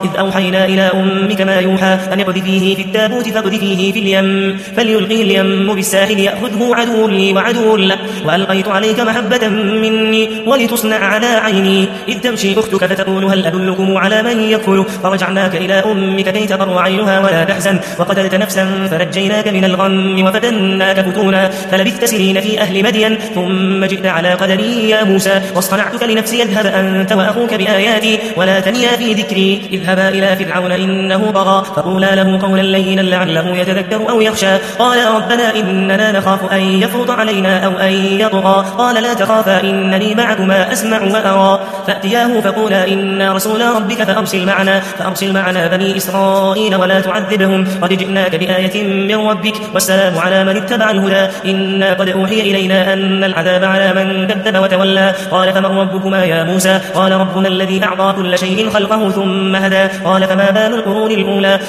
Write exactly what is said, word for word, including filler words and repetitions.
إذ أوحينا إلى أمك ما يوحى أن اقذفيه في التابوت فاقذفيه في اليم فليلقه اليم بالساحل يأخذه عدو لي وعدو له وألقيت عليك محبة مني ولتصنع على عيني إذ تمشي أختك فتقول هل أدلكم على من يكفل فرجعناك إلى أمك كي تقر عينها ولا تحزن وقتلت نفسا فرجيناك من الغم وفتناك فتونا فلبثت سنين في أهل مدين ثم جئت على قدري يا موسى واصطنعتك لنفسي اذهب أنت وأخوك بآياتي ولا تنيا في ذكري اذهبا إلى فرعون إنه طغى فقولا له قولا لينا لعله يتذكر أو يخشى قال ربنا إننا نخاف أن يفرط علينا أو أن يطغى قال لا تخافا إنني معكما أسمع وأرى فأتياه فقولا إنا رسول ربك فأرسل معنا فأرسل معنا بني إسرائيل ولا تعذبهم قد جئناك بآية من ربك والسلام على من اتبع الهدى إنا قد أوحي إلينا أن العذاب على من كذب وتولى قال فمن ربكما يا موسى قال ربنا الذي أعطى كل شيء خلقه ثم هدى قال فما بال القرون الأولى